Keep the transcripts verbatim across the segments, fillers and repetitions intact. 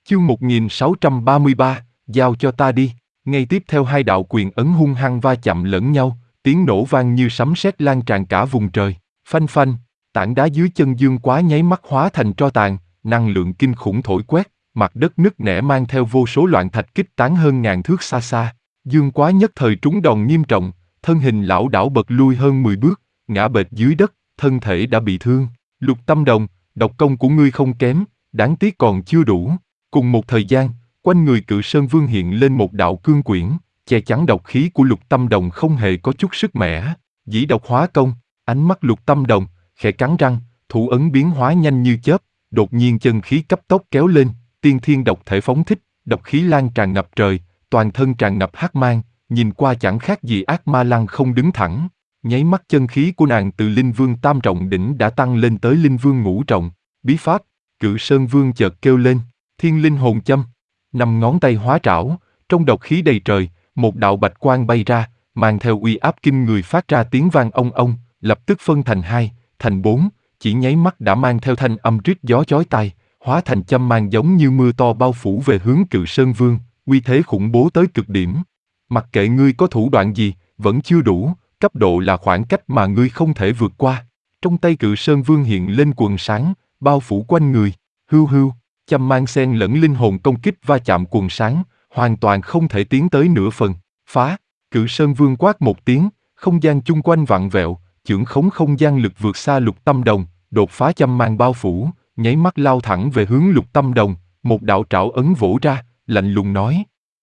Chương một nghìn sáu trăm ba mươi ba, giao cho ta đi. Ngay tiếp theo hai đạo quyền ấn hung hăng va chạm lẫn nhau, tiếng nổ vang như sấm sét lan tràn cả vùng trời. Phanh phanh, tảng đá dưới chân Dương Quá nháy mắt hóa thành tro tàn, năng lượng kinh khủng thổi quét, mặt đất nứt nẻ mang theo vô số loạn thạch kích tán hơn ngàn thước xa xa. Dương Quá nhất thời trúng đòn nghiêm trọng, thân hình lảo đảo bật lui hơn mười bước, ngã bệt dưới đất, thân thể đã bị thương. Lục Tâm Đồng, độc công của ngươi không kém, đáng tiếc còn chưa đủ. Cùng một thời gian, quanh người Cự Sơn Vương hiện lên một đạo cương quyển, che chắn độc khí của Lục Tâm Đồng không hề có chút sức mẻ. Dĩ độc hóa công, ánh mắt Lục Tâm Đồng khẽ cắn răng, thủ ấn biến hóa nhanh như chớp, đột nhiên chân khí cấp tốc kéo lên, tiên thiên độc thể phóng thích, độc khí lan tràn ngập trời, toàn thân tràn ngập hắc mang, nhìn qua chẳng khác gì ác ma lăng không đứng thẳng. Nháy mắt chân khí của nàng từ Linh Vương tam trọng đỉnh đã tăng lên tới Linh Vương ngũ trọng. Bí pháp, Cự Sơn Vương chợt kêu lên, Thiên Linh Hồn Châm. Năm ngón tay hóa trảo, trong độc khí đầy trời, một đạo bạch quang bay ra, mang theo uy áp kinh người phát ra tiếng vang ong ong, lập tức phân thành hai, thành bốn, chỉ nháy mắt đã mang theo thanh âm rít gió chói tai, hóa thành châm mang giống như mưa to bao phủ về hướng Cự Sơn Vương, uy thế khủng bố tới cực điểm. Mặc kệ ngươi có thủ đoạn gì, vẫn chưa đủ, cấp độ là khoảng cách mà ngươi không thể vượt qua. Trong tay Cự Sơn Vương hiện lên quần sáng, bao phủ quanh người, hưu hưu, châm mang xen lẫn linh hồn công kích va chạm quần sáng, hoàn toàn không thể tiến tới nửa phần. Phá! Cự Sơn Vương quát một tiếng, không gian chung quanh vặn vẹo, chưởng khống không gian lực vượt xa Lục Tâm Đồng, đột phá châm mang bao phủ, nháy mắt lao thẳng về hướng Lục Tâm Đồng, một đạo trảo ấn vỗ ra, lạnh lùng nói: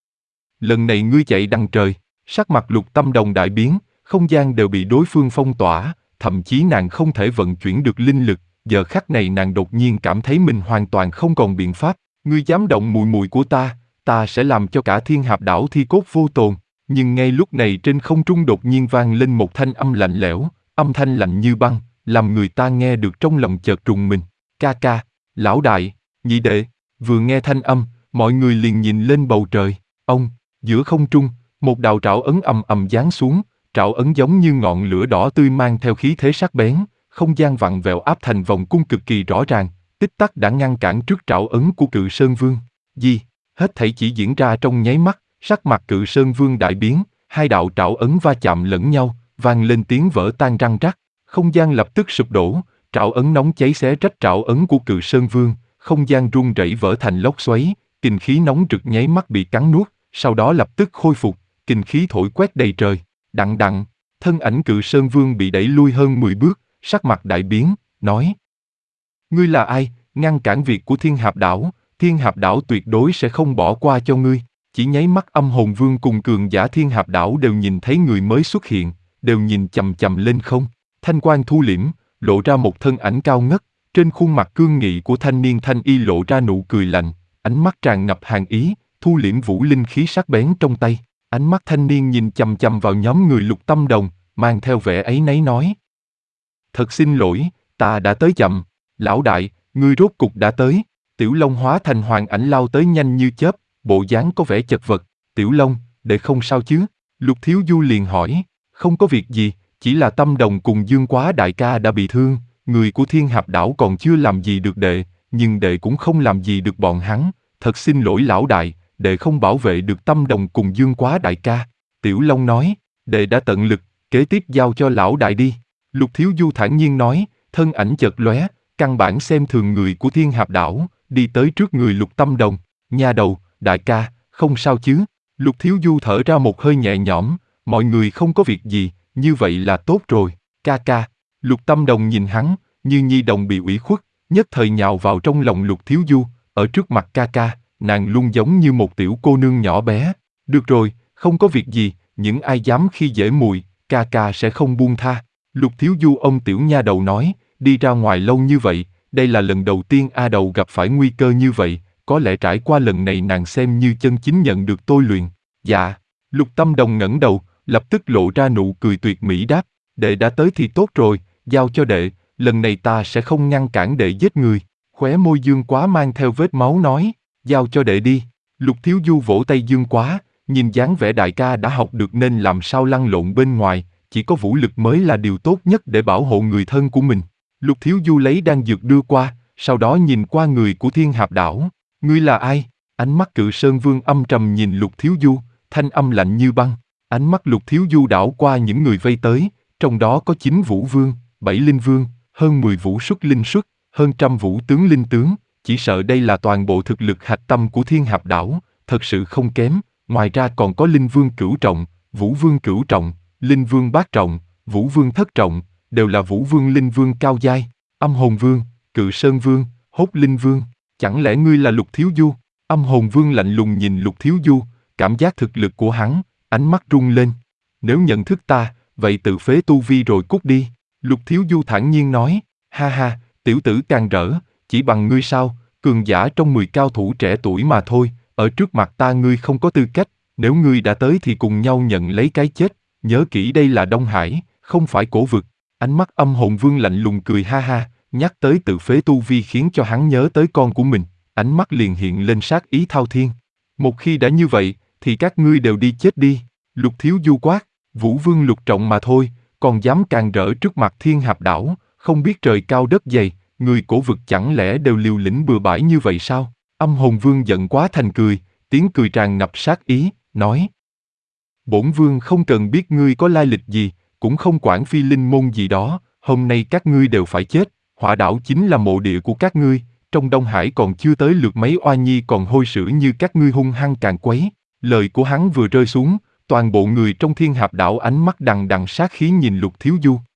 lần này ngươi chạy đằng trời. Sắc mặt Lục Tâm Đồng đại biến, không gian đều bị đối phương phong tỏa, thậm chí nàng không thể vận chuyển được linh lực. Giờ khắc này nàng đột nhiên cảm thấy mình hoàn toàn không còn biện pháp. Ngươi dám động mùi mùi của ta, ta sẽ làm cho cả Thiên Hạp Đảo thi cốt vô tồn. Nhưng ngay lúc này trên không trung đột nhiên vang lên một thanh âm lạnh lẽo, âm thanh lạnh như băng, làm người ta nghe được trong lòng chợt rùng mình. Ca ca, lão đại, nhị đệ. Vừa nghe thanh âm, mọi người liền nhìn lên bầu trời. Ông, giữa không trung, một đạo trảo ấn ầm ầm giáng xuống, trảo ấn giống như ngọn lửa đỏ tươi mang theo khí thế sắc bén, không gian vặn vẹo áp thành vòng cung cực kỳ rõ ràng, tích tắc đã ngăn cản trước trảo ấn của Cự Sơn Vương. Gì? Hết thảy chỉ diễn ra trong nháy mắt, sắc mặt Cự Sơn Vương đại biến, hai đạo trảo ấn va chạm lẫn nhau, vang lên tiếng vỡ tan răng rắc, không gian lập tức sụp đổ, trảo ấn nóng cháy xé rách trảo ấn của Cự Sơn Vương, không gian rung rẩy vỡ thành lốc xoáy, kình khí nóng rực nháy mắt bị cắn nuốt, sau đó lập tức khôi phục, kình khí thổi quét đầy trời. Đặng đặng, thân ảnh Cự Sơn Vương bị đẩy lui hơn mười bước, sắc mặt đại biến, nói: ngươi là ai, ngăn cản việc của Thiên Hạp Đảo, Thiên Hạp Đảo tuyệt đối sẽ không bỏ qua cho ngươi. Chỉ nháy mắt Âm Hồn Vương cùng cường giả Thiên Hạp Đảo đều nhìn thấy người mới xuất hiện, đều nhìn chằm chằm lên không. Thanh quang thu liễm, lộ ra một thân ảnh cao ngất, trên khuôn mặt cương nghị của thanh niên thanh y lộ ra nụ cười lạnh, ánh mắt tràn ngập hàn ý, thu liễm vũ linh khí sắc bén trong tay. Ánh mắt thanh niên nhìn chằm chằm vào nhóm người Lục Tâm Đồng, mang theo vẻ áy náy nói: thật xin lỗi, ta đã tới chậm. Lão đại, ngươi rốt cục đã tới. Tiểu Long hóa thành hoàng ảnh lao tới nhanh như chớp, bộ dáng có vẻ chật vật. Tiểu Long, đệ không sao chứ? Lục Thiếu Du liền hỏi. Không có việc gì, chỉ là Tâm Đồng cùng Dương Quá đại ca đã bị thương, người của Thiên Hạp Đảo còn chưa làm gì được đệ, nhưng đệ cũng không làm gì được bọn hắn. Thật xin lỗi lão đại, đệ không bảo vệ được Tâm Đồng cùng Dương Quá đại ca. Tiểu Long nói, đệ đã tận lực, kế tiếp giao cho lão đại đi. Lục Thiếu Du thản nhiên nói, thân ảnh chợt lóe, căn bản xem thường người của Thiên Hạp Đảo, đi tới trước người Lục Tâm Đồng. Nha đầu, đại ca, không sao chứ? Lục Thiếu Du thở ra một hơi nhẹ nhõm, mọi người không có việc gì, như vậy là tốt rồi. Ca ca. Lục Tâm Đồng nhìn hắn, như nhi đồng bị ủy khuất, nhất thời nhào vào trong lòng Lục Thiếu Du, ở trước mặt ca ca, nàng luôn giống như một tiểu cô nương nhỏ bé. Được rồi, không có việc gì, những ai dám khi dễ mùi, ca ca sẽ không buông tha. Lục Thiếu Du ôm tiểu nha đầu nói, đi ra ngoài lâu như vậy, đây là lần đầu tiên A Đầu gặp phải nguy cơ như vậy, có lẽ trải qua lần này nàng xem như chân chính nhận được tôi luyện. Dạ. Lục Tâm Đồng ngẩng đầu, lập tức lộ ra nụ cười tuyệt mỹ đáp, đệ đã tới thì tốt rồi, giao cho đệ, lần này ta sẽ không ngăn cản đệ giết người. Khóe môi Dương Quá mang theo vết máu nói, giao cho đệ đi. Lục Thiếu Du vỗ tay Dương Quá, nhìn dáng vẻ đại ca đã học được nên làm sao lăn lộn bên ngoài, chỉ có vũ lực mới là điều tốt nhất để bảo hộ người thân của mình. Lục Thiếu Du lấy đan dược đưa qua, sau đó nhìn qua người của Thiên Hạp Đảo. Ngươi là ai? Ánh mắt Cự Sơn Vương âm trầm nhìn Lục Thiếu Du, thanh âm lạnh như băng. Ánh mắt Lục Thiếu Du đảo qua những người vây tới, trong đó có chín vũ vương, bảy linh vương, hơn mười vũ xuất linh xuất, hơn trăm vũ tướng linh tướng, chỉ sợ đây là toàn bộ thực lực hạch tâm của Thiên Hạp Đảo, thật sự không kém, ngoài ra còn có linh vương cửu trọng, vũ vương cửu trọng, linh vương bát trọng, vũ vương thất trọng, đều là vũ vương linh vương cao giai, âm hồn vương, Cự Sơn Vương, Hốt Linh Vương, chẳng lẽ ngươi là Lục Thiếu Du? Âm hồn vương lạnh lùng nhìn Lục Thiếu Du, cảm giác thực lực của hắn, ánh mắt rung lên. Nếu nhận thức ta, vậy tự phế tu vi rồi cút đi. Lục Thiếu Du thản nhiên nói, ha ha, tiểu tử càng rỡ, chỉ bằng ngươi sao, cường giả trong mười cao thủ trẻ tuổi mà thôi, ở trước mặt ta ngươi không có tư cách, nếu ngươi đã tới thì cùng nhau nhận lấy cái chết, nhớ kỹ đây là Đông Hải, không phải cổ vực. Ánh mắt âm hồn vương lạnh lùng cười ha ha, nhắc tới tự phế tu vi khiến cho hắn nhớ tới con của mình, ánh mắt liền hiện lên sát ý thao thiên. Một khi đã như vậy, thì các ngươi đều đi chết đi. Lục Thiếu Du quát, vũ vương lục trọng mà thôi, còn dám càng rỡ trước mặt Thiên Hạp Đảo, không biết trời cao đất dày, người cổ vực chẳng lẽ đều liều lĩnh bừa bãi như vậy sao? Âm hồn vương giận quá thành cười, tiếng cười tràn ngập sát ý, nói. Bổn vương không cần biết ngươi có lai lịch gì, cũng không quản phi linh môn gì đó, hôm nay các ngươi đều phải chết, Hỏa Đảo chính là mộ địa của các ngươi, trong Đông Hải còn chưa tới lượt mấy oa nhi còn hôi sữa như các ngươi hung hăng càn quấy. Lời của hắn vừa rơi xuống, toàn bộ người trong Thiên Hạp Đảo ánh mắt đằng đằng sát khí nhìn Lục Thiếu Du.